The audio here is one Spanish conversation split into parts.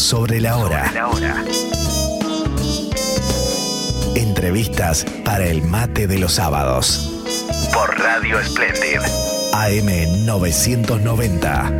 sobre la hora. Entrevistas para el mate de los sábados. Por Radio Splendid. AM 990.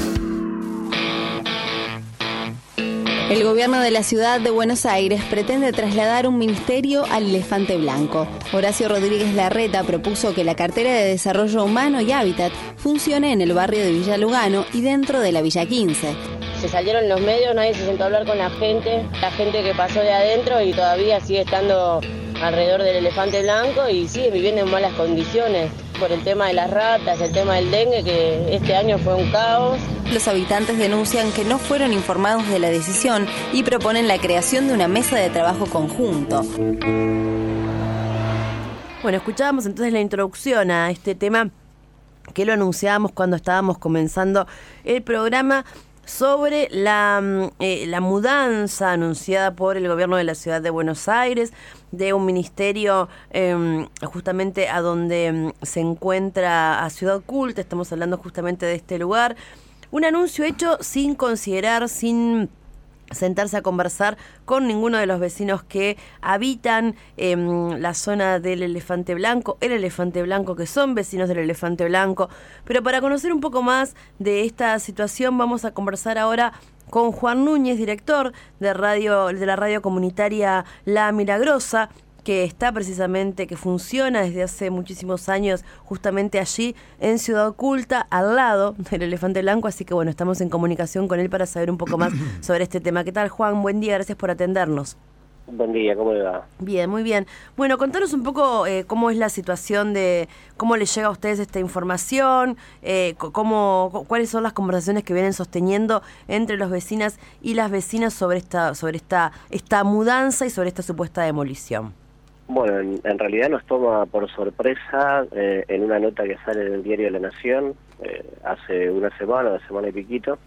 El gobierno de la ciudad de Buenos Aires pretende trasladar un ministerio al Elefante Blanco. Horacio Rodríguez Larreta propuso que la cartera de Desarrollo Humano y Hábitat funcione en el barrio de Villa Lugano y dentro de la Villa 15. Se salieron los medios, nadie se sentó a hablar con la gente que pasó de adentro y todavía sigue estando alrededor del Elefante Blanco y sigue viviendo en malas condiciones por el tema de las ratas, el tema del dengue, que este año fue un caos. Los habitantes denuncian que no fueron informados de la decisión y proponen la creación de una mesa de trabajo conjunto. Bueno, escuchábamos entonces la introducción a este tema que lo anunciábamos cuando estábamos comenzando el programa sobre la mudanza anunciada por el gobierno de la ciudad de Buenos Aires de un ministerio justamente a donde se encuentra a Ciudad Culta. Estamos hablando justamente de este lugar. Un anuncio hecho sin considerar, sin sentarse a conversar con ninguno de los vecinos que habitan la zona del Elefante Blanco, el Elefante Blanco, que son vecinos del Elefante Blanco. Pero para conocer un poco más de esta situación vamos a conversar ahora con Juan Núñez, director de la radio comunitaria La Milagrosa, que está precisamente, que funciona desde hace muchísimos años justamente allí en Ciudad Culta, al lado del Elefante Blanco, así que bueno, estamos en comunicación con él para saber un poco más sobre este tema. ¿Qué tal, Juan? Buen día, gracias por atendernos. Buen día, ¿cómo le va? Bien, muy bien. Bueno, contanos un poco cómo es la situación de cómo les llega a ustedes esta información, cuáles son las conversaciones que vienen sosteniendo entre los vecinas y las vecinas sobre esta mudanza y sobre esta supuesta demolición. Bueno, en realidad nos toma por sorpresa en una nota que sale en el diario La Nación hace una semana y piquito.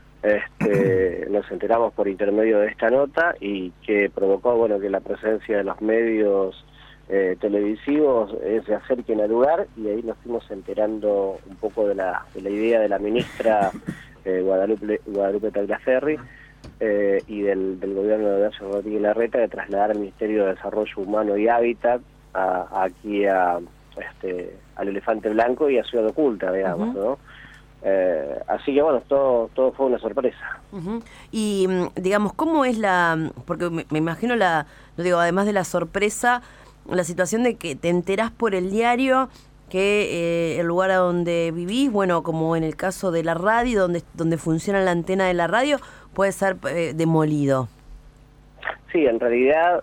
Nos enteramos por intermedio de esta nota y que provocó, bueno, que la presencia de los medios televisivos se acerquen al lugar, y ahí nos fuimos enterando un poco de la idea de la ministra Guadalupe Tagliaferri y del gobierno de Horacio Rodríguez Larreta de trasladar al Ministerio de Desarrollo Humano y Hábitat aquí al Elefante Blanco y a Ciudad Oculta, digamos, ¿no? Así que bueno, todo fue una sorpresa. Y digamos, ¿cómo es porque me imagino además de la sorpresa, la situación de que te enterás por el diario que el lugar a donde vivís, bueno, como en el caso de la radio, donde funciona la antena de la radio, puede ser demolido? Sí, en realidad,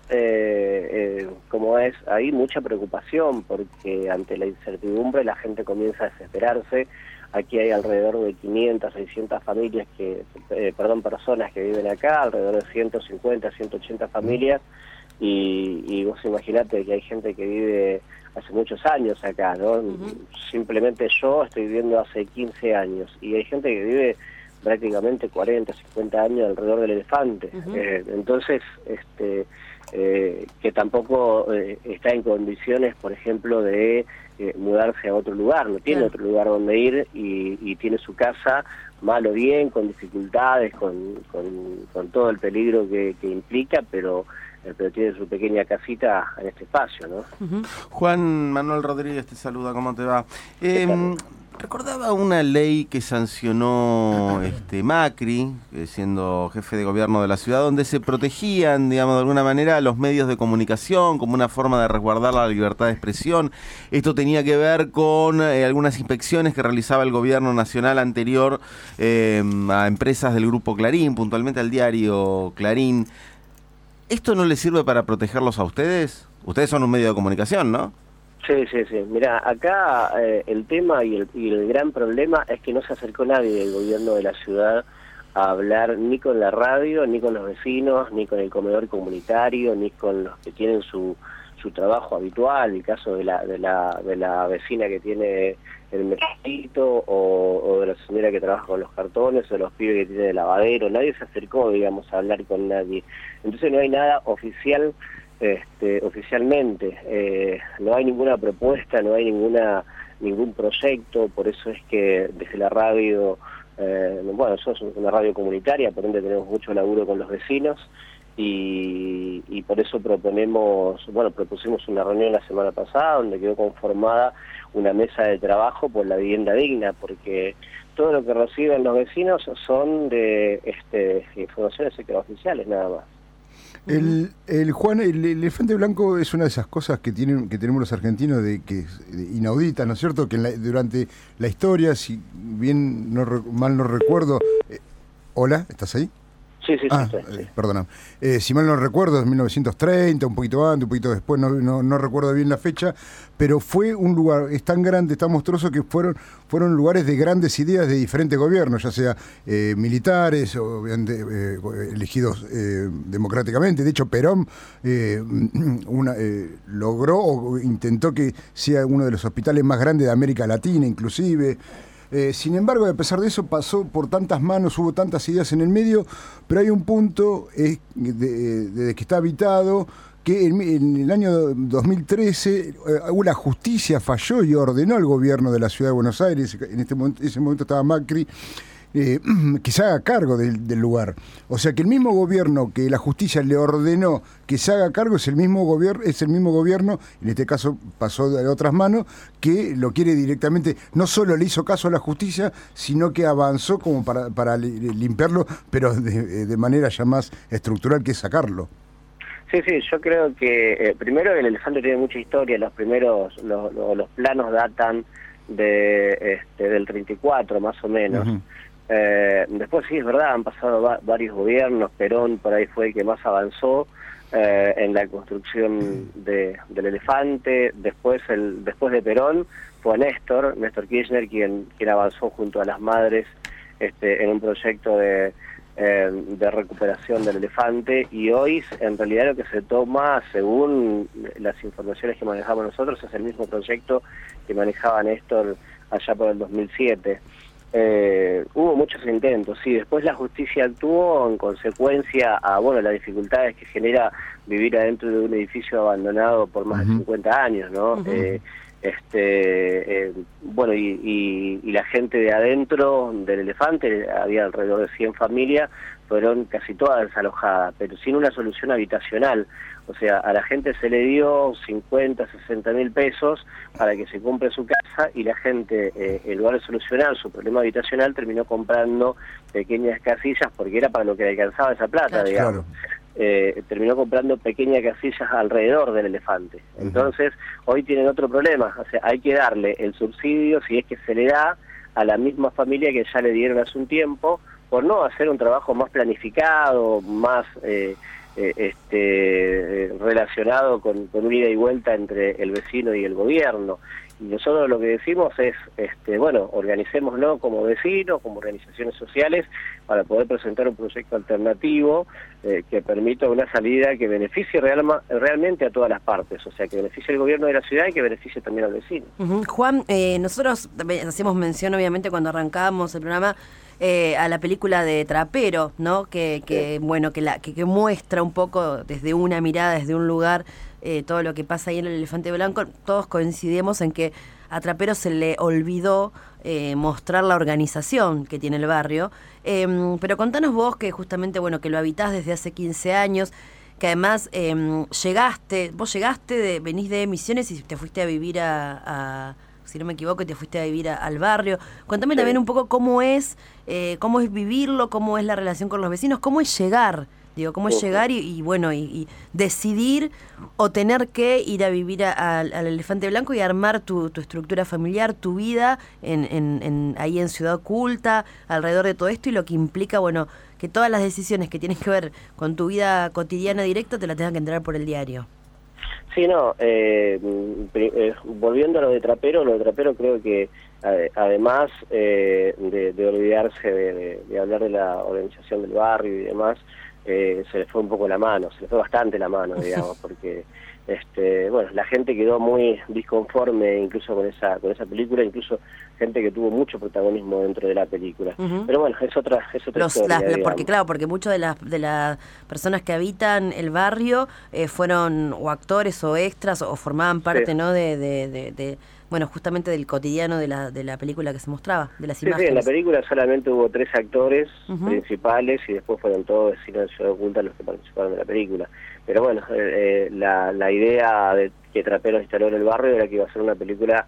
como es, hay mucha preocupación porque ante la incertidumbre la gente comienza a desesperarse. Aquí hay alrededor de 500, 600 familias personas que viven acá, alrededor de 150, 180 familias, y vos imaginate que hay gente que vive hace muchos años acá, ¿no? Simplemente yo estoy viviendo hace 15 años, y hay gente que vive prácticamente 40, 50 años alrededor del Elefante. Entonces, que tampoco está en condiciones, por ejemplo, de mudarse a otro lugar, no tiene otro lugar donde ir, y tiene su casa, mal o bien, con dificultades, con todo el peligro que implica, pero tiene su pequeña casita en este espacio, ¿no? Juan Manuel Rodríguez te saluda, ¿cómo te va? Recordaba una ley que sancionó Macri, siendo jefe de gobierno de la ciudad, donde se protegían, digamos, de alguna manera los medios de comunicación como una forma de resguardar la libertad de expresión. Esto tenía que ver con algunas inspecciones que realizaba el gobierno nacional anterior a empresas del grupo Clarín, puntualmente al diario Clarín. ¿Esto no les sirve para protegerlos a ustedes? Ustedes son un medio de comunicación, ¿no? Sí. Mirá, acá el tema y el gran problema es que no se acercó nadie del gobierno de la ciudad a hablar ni con la radio, ni con los vecinos, ni con el comedor comunitario, ni con los que tienen su trabajo habitual, el caso de la vecina que tiene el mercadito, o de la señora que trabaja con los cartones, o de los pibes que tiene el lavadero. Nadie se acercó, digamos, a hablar con nadie. Entonces no hay nada oficial. Oficialmente no hay ninguna propuesta, no hay ningún proyecto. Por eso es que desde la radio Bueno, nosotros somos una radio comunitaria, por ende tenemos mucho laburo con los vecinos y por eso propusimos una reunión la semana pasada donde quedó conformada una mesa de trabajo por la vivienda digna, porque todo lo que reciben los vecinos son de informaciones extraoficiales nada más. Juan, el elefante blanco es una de esas cosas que tenemos los argentinos inauditas, ¿no es cierto? Que durante la historia, si bien mal no recuerdo... ¿Hola? ¿Estás ahí? Sí. Perdona. Si mal no recuerdo, es 1930, un poquito antes, un poquito después, no recuerdo bien la fecha, pero fue un lugar, es tan grande, tan monstruoso, que fueron lugares de grandes ideas de diferentes gobiernos, ya sea militares, obviamente elegidos democráticamente. De hecho, Perón logró o intentó que sea uno de los hospitales más grandes de América Latina, inclusive. Sin embargo, a pesar de eso, pasó por tantas manos, hubo tantas ideas en el medio, pero hay un punto desde que está habitado, que en el año 2013 la justicia falló y ordenó al gobierno de la Ciudad de Buenos Aires, en ese momento estaba Macri, que se haga cargo del lugar. O sea que el mismo gobierno que la justicia le ordenó que se haga cargo es el mismo gobierno, en este caso pasó de otras manos, que lo quiere directamente, no solo le hizo caso a la justicia, sino que avanzó como para limpiarlo, pero de manera ya más estructural, que es sacarlo. Sí, yo creo que primero el elefante tiene mucha historia. Los planos datan del 34 más o menos. Uh-huh. Después sí, es verdad, han pasado varios gobiernos. Perón por ahí fue el que más avanzó en la construcción del elefante. Después de Perón fue Néstor Kirchner quien avanzó junto a las madres en un proyecto de recuperación del elefante, y hoy en realidad lo que se toma, según las informaciones que manejamos nosotros, es el mismo proyecto que manejaba Néstor allá por el 2007. Hubo muchos intentos, sí, después la justicia actuó en consecuencia a las dificultades que genera vivir adentro de un edificio abandonado por más de 50 años, ¿no? Uh-huh. Y la gente de adentro del elefante, había alrededor de 100 familias, fueron casi todas desalojadas, pero sin una solución habitacional. O sea, a la gente se le dio 50, 60 mil pesos para que se compre su casa, y la gente, en lugar de solucionar su problema habitacional, terminó comprando pequeñas casillas porque era para lo que le alcanzaba esa plata, digamos. Terminó comprando pequeñas casillas alrededor del elefante. Entonces, hoy tienen otro problema. O sea, hay que darle el subsidio, si es que se le da, a la misma familia que ya le dieron hace un tiempo, por no hacer un trabajo más planificado, más relacionado con un ida y vuelta entre el vecino y el gobierno. Y nosotros lo que decimos es, organicémoslo como vecinos, como organizaciones sociales, para poder presentar un proyecto alternativo que permita una salida que beneficie realmente a todas las partes, o sea, que beneficie al gobierno de la ciudad y que beneficie también al vecino. Uh-huh. Juan, nosotros hacemos mención, obviamente, cuando arrancábamos el programa, a la película de Trapero, ¿no? Que muestra un poco desde una mirada, desde un lugar, todo lo que pasa ahí en el elefante blanco. Todos coincidimos en que a Trapero se le olvidó mostrar la organización que tiene el barrio. Pero contanos vos, que justamente, que lo habitás desde hace 15 años, que además venís de Misiones y te fuiste a vivir si no me equivoco, te fuiste a vivir al barrio. Contame también un poco cómo es vivirlo, cómo es la relación con los vecinos, cómo es llegar, cómo es llegar y decidir o tener que ir a vivir al Elefante Blanco y armar tu estructura familiar, tu vida ahí en Ciudad Oculta, alrededor de todo esto, y lo que implica, que todas las decisiones que tienen que ver con tu vida cotidiana directa te las tengan que enterar por el diario. Sí, volviendo a lo de Trapero creo que además de olvidarse de hablar de la organización del barrio y demás, se le fue un poco la mano, se le fue bastante la mano, digamos, porque la gente quedó muy disconforme incluso con esa película, incluso gente que tuvo mucho protagonismo dentro de la película. Uh-huh. Pero es otra historia. Porque muchas de las personas que habitan el barrio fueron o actores o extras o formaban parte, ¿no? de bueno, justamente del cotidiano de la película que se mostraba, de las Sí, imágenes. en la película solamente hubo 3 actores principales y después fueron todos vecinos de Ciudad Oculta los que participaron de la película. Pero bueno, la idea de que Traperos instaló en el barrio era que iba a ser una película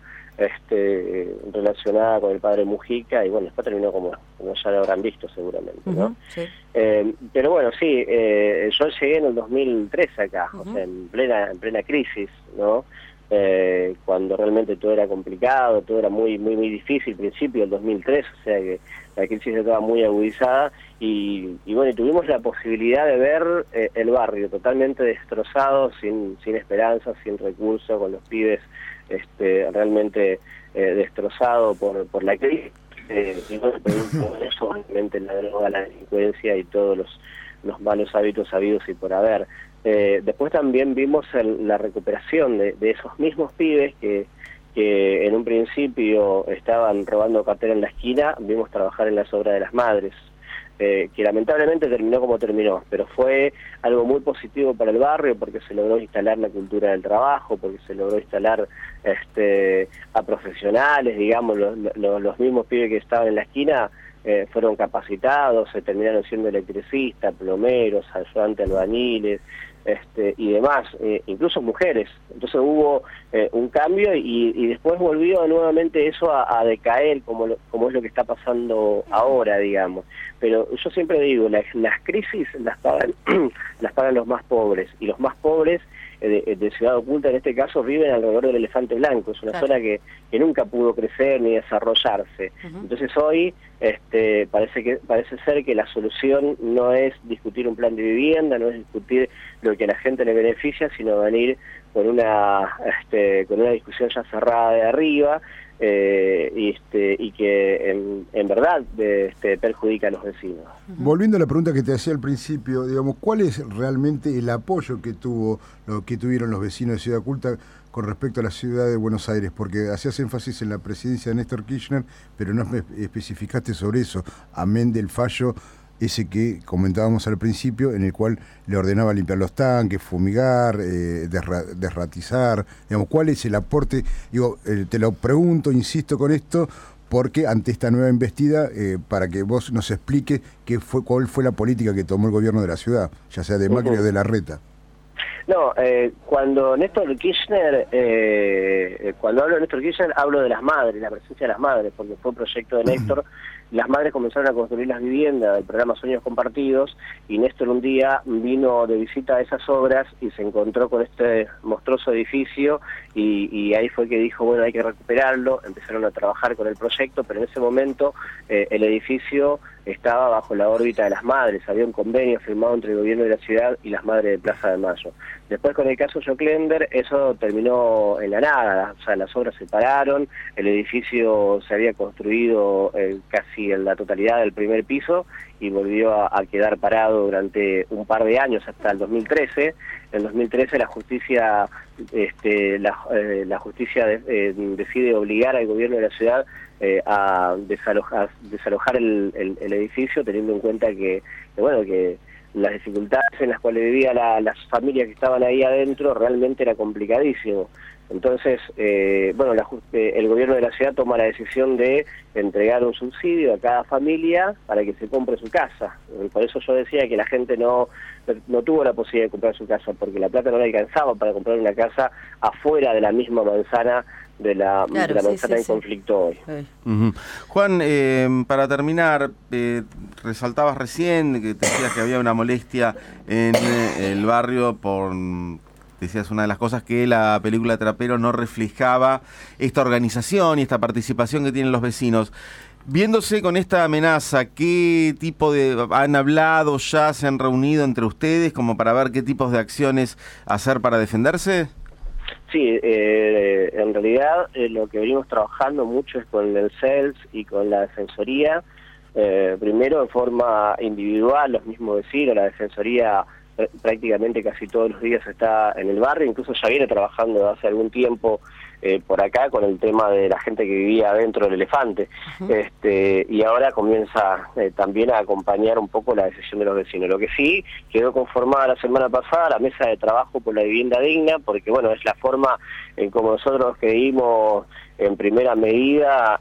relacionada con el padre Mujica, y bueno, después terminó como ya lo habrán visto seguramente, ¿no? Sí. Pero bueno, sí, yo llegué en el 2003 acá, o sea, en plena crisis, ¿no? Cuando realmente todo era complicado, todo era muy difícil, principio del 2003, o sea que la crisis estaba muy agudizada, y bueno, y tuvimos la posibilidad de ver el barrio totalmente destrozado, sin esperanza, sin recursos, con los pibes realmente destrozado por la crisis, y bueno, por eso obviamente la droga, la delincuencia y todos los malos hábitos habidos y por haber. Después también vimos la recuperación de esos mismos pibes que en un principio estaban robando cartera en la esquina, vimos trabajar en las obras de las madres, que lamentablemente terminó como terminó, pero fue algo muy positivo para el barrio porque se logró instalar la cultura del trabajo, porque se logró instalar a profesionales, digamos, los mismos pibes que estaban en la esquina fueron capacitados, se terminaron siendo electricistas, plomeros, ayudantes albañiles, y demás, incluso mujeres. Entonces hubo un cambio y después volvió nuevamente eso a decaer como es lo que está pasando ahora, digamos. Pero yo siempre digo, las crisis las pagan los más pobres, y los más pobres de Ciudad Oculta en este caso viven alrededor del Elefante Blanco. Es una zona que nunca pudo crecer ni desarrollarse. Entonces hoy parece ser que la solución no es discutir un plan de vivienda, no es discutir lo que a la gente le beneficia, sino venir con una discusión ya cerrada de arriba, y que en verdad perjudica a los vecinos. Volviendo a la pregunta que te hacía al principio, digamos, ¿cuál es realmente el apoyo que tuvieron los vecinos de Ciudad Oculta con respecto a la ciudad de Buenos Aires? Porque hacías énfasis en la presidencia de Néstor Kirchner, pero no especificaste sobre eso, amén del fallo ese que comentábamos al principio, en el cual le ordenaba limpiar los tanques, fumigar, desratizar. Digamos, ¿cuál es el aporte? Digo, te lo pregunto, insisto con esto, porque ante esta nueva embestida, para que vos nos expliques cuál fue la política que tomó el gobierno de la ciudad, ya sea de Macri o de Larreta. No, cuando Néstor Kirchner, cuando hablo de Néstor Kirchner, hablo de las madres, la presencia de las madres, porque fue un proyecto de Néstor. Las madres comenzaron a construir las viviendas del programa Sueños Compartidos, y Néstor un día vino de visita a esas obras y se encontró con este monstruoso edificio, y ahí fue que dijo, bueno, hay que recuperarlo. Empezaron a trabajar con el proyecto, pero en ese momento el edificio estaba bajo la órbita de las madres. Había un convenio firmado entre el gobierno de la ciudad y las madres de Plaza de Mayo. Después, con el caso Joclender, eso terminó en la nada, o sea, las obras se pararon, el edificio se había construido casi en la totalidad del primer piso y volvió a quedar parado durante un par de años hasta el 2013. En 2013 la justicia decide obligar al gobierno de la ciudad a desalojar el edificio, teniendo en cuenta que las dificultades en las cuales vivían las familias que estaban ahí adentro realmente era complicadísimo. Entonces, el gobierno de la ciudad toma la decisión de entregar un subsidio a cada familia para que se compre su casa. Por eso yo decía que la gente no tuvo la posibilidad de comprar su casa, porque la plata no le alcanzaba para comprar una casa afuera de la misma manzana de la manzana en conflicto hoy. Juan, para terminar, resaltabas recién que te decías que había una molestia en el barrio decías una de las cosas que la película Trapero no reflejaba esta organización y esta participación que tienen los vecinos. Viéndose con esta amenaza, ¿qué tipo han hablado ya, se han reunido entre ustedes como para ver qué tipos de acciones hacer para defenderse? Sí, en realidad lo que venimos trabajando mucho es con el CELS y con la Defensoría. Primero en forma individual, los mismos vecinos, la Defensoría prácticamente casi todos los días está en el barrio, incluso ya viene trabajando hace algún tiempo por acá con el tema de la gente que vivía adentro del elefante. Y ahora comienza también a acompañar un poco la decisión de los vecinos. Lo que sí quedó conformada la semana pasada la mesa de trabajo por la vivienda digna, porque bueno, es la forma en como nosotros creímos en primera medida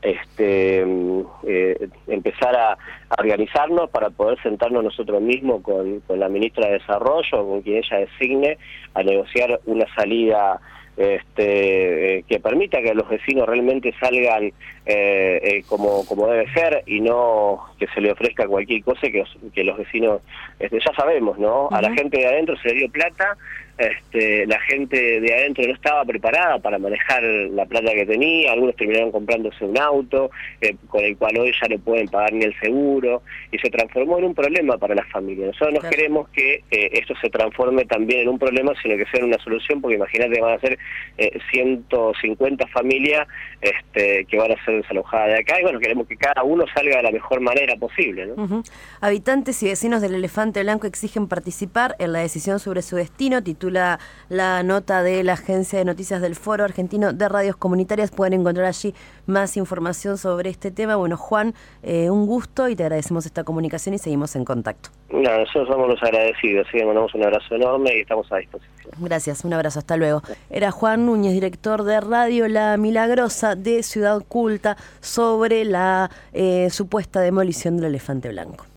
empezar a organizarnos para poder sentarnos nosotros mismos con la ministra de Desarrollo, con quien ella designe, a negociar una salida que permita que los vecinos realmente salgan como debe ser, y no que se le ofrezca cualquier cosa que los vecinos, ya sabemos, ¿no? A la gente de adentro se le dio plata, la gente de adentro no estaba preparada para manejar la plata que tenía, algunos terminaron comprándose un auto con el cual hoy ya no pueden pagar ni el seguro, y se transformó en un problema para las familias. Nosotros no queremos que esto se transforme también en un problema, sino que sea una solución, porque imagínate, van a ser 150 familias que van a ser desalojadas de acá, y bueno, queremos que cada uno salga de la mejor manera posible, ¿no? Habitantes y vecinos del Elefante Blanco exigen participar en la decisión sobre su destino, titula la nota de la agencia de noticias del Foro Argentino de Radios Comunitarias. Pueden encontrar allí más información sobre este tema. Bueno, Juan, un gusto y te agradecemos esta comunicación y seguimos en contacto. No, nosotros somos los agradecidos, así que mandamos un abrazo enorme y estamos a disposición. Gracias, un abrazo, hasta luego. Era Juan Núñez, director de Radio La Milagrosa de Ciudad Culta, sobre la supuesta demolición del Elefante Blanco.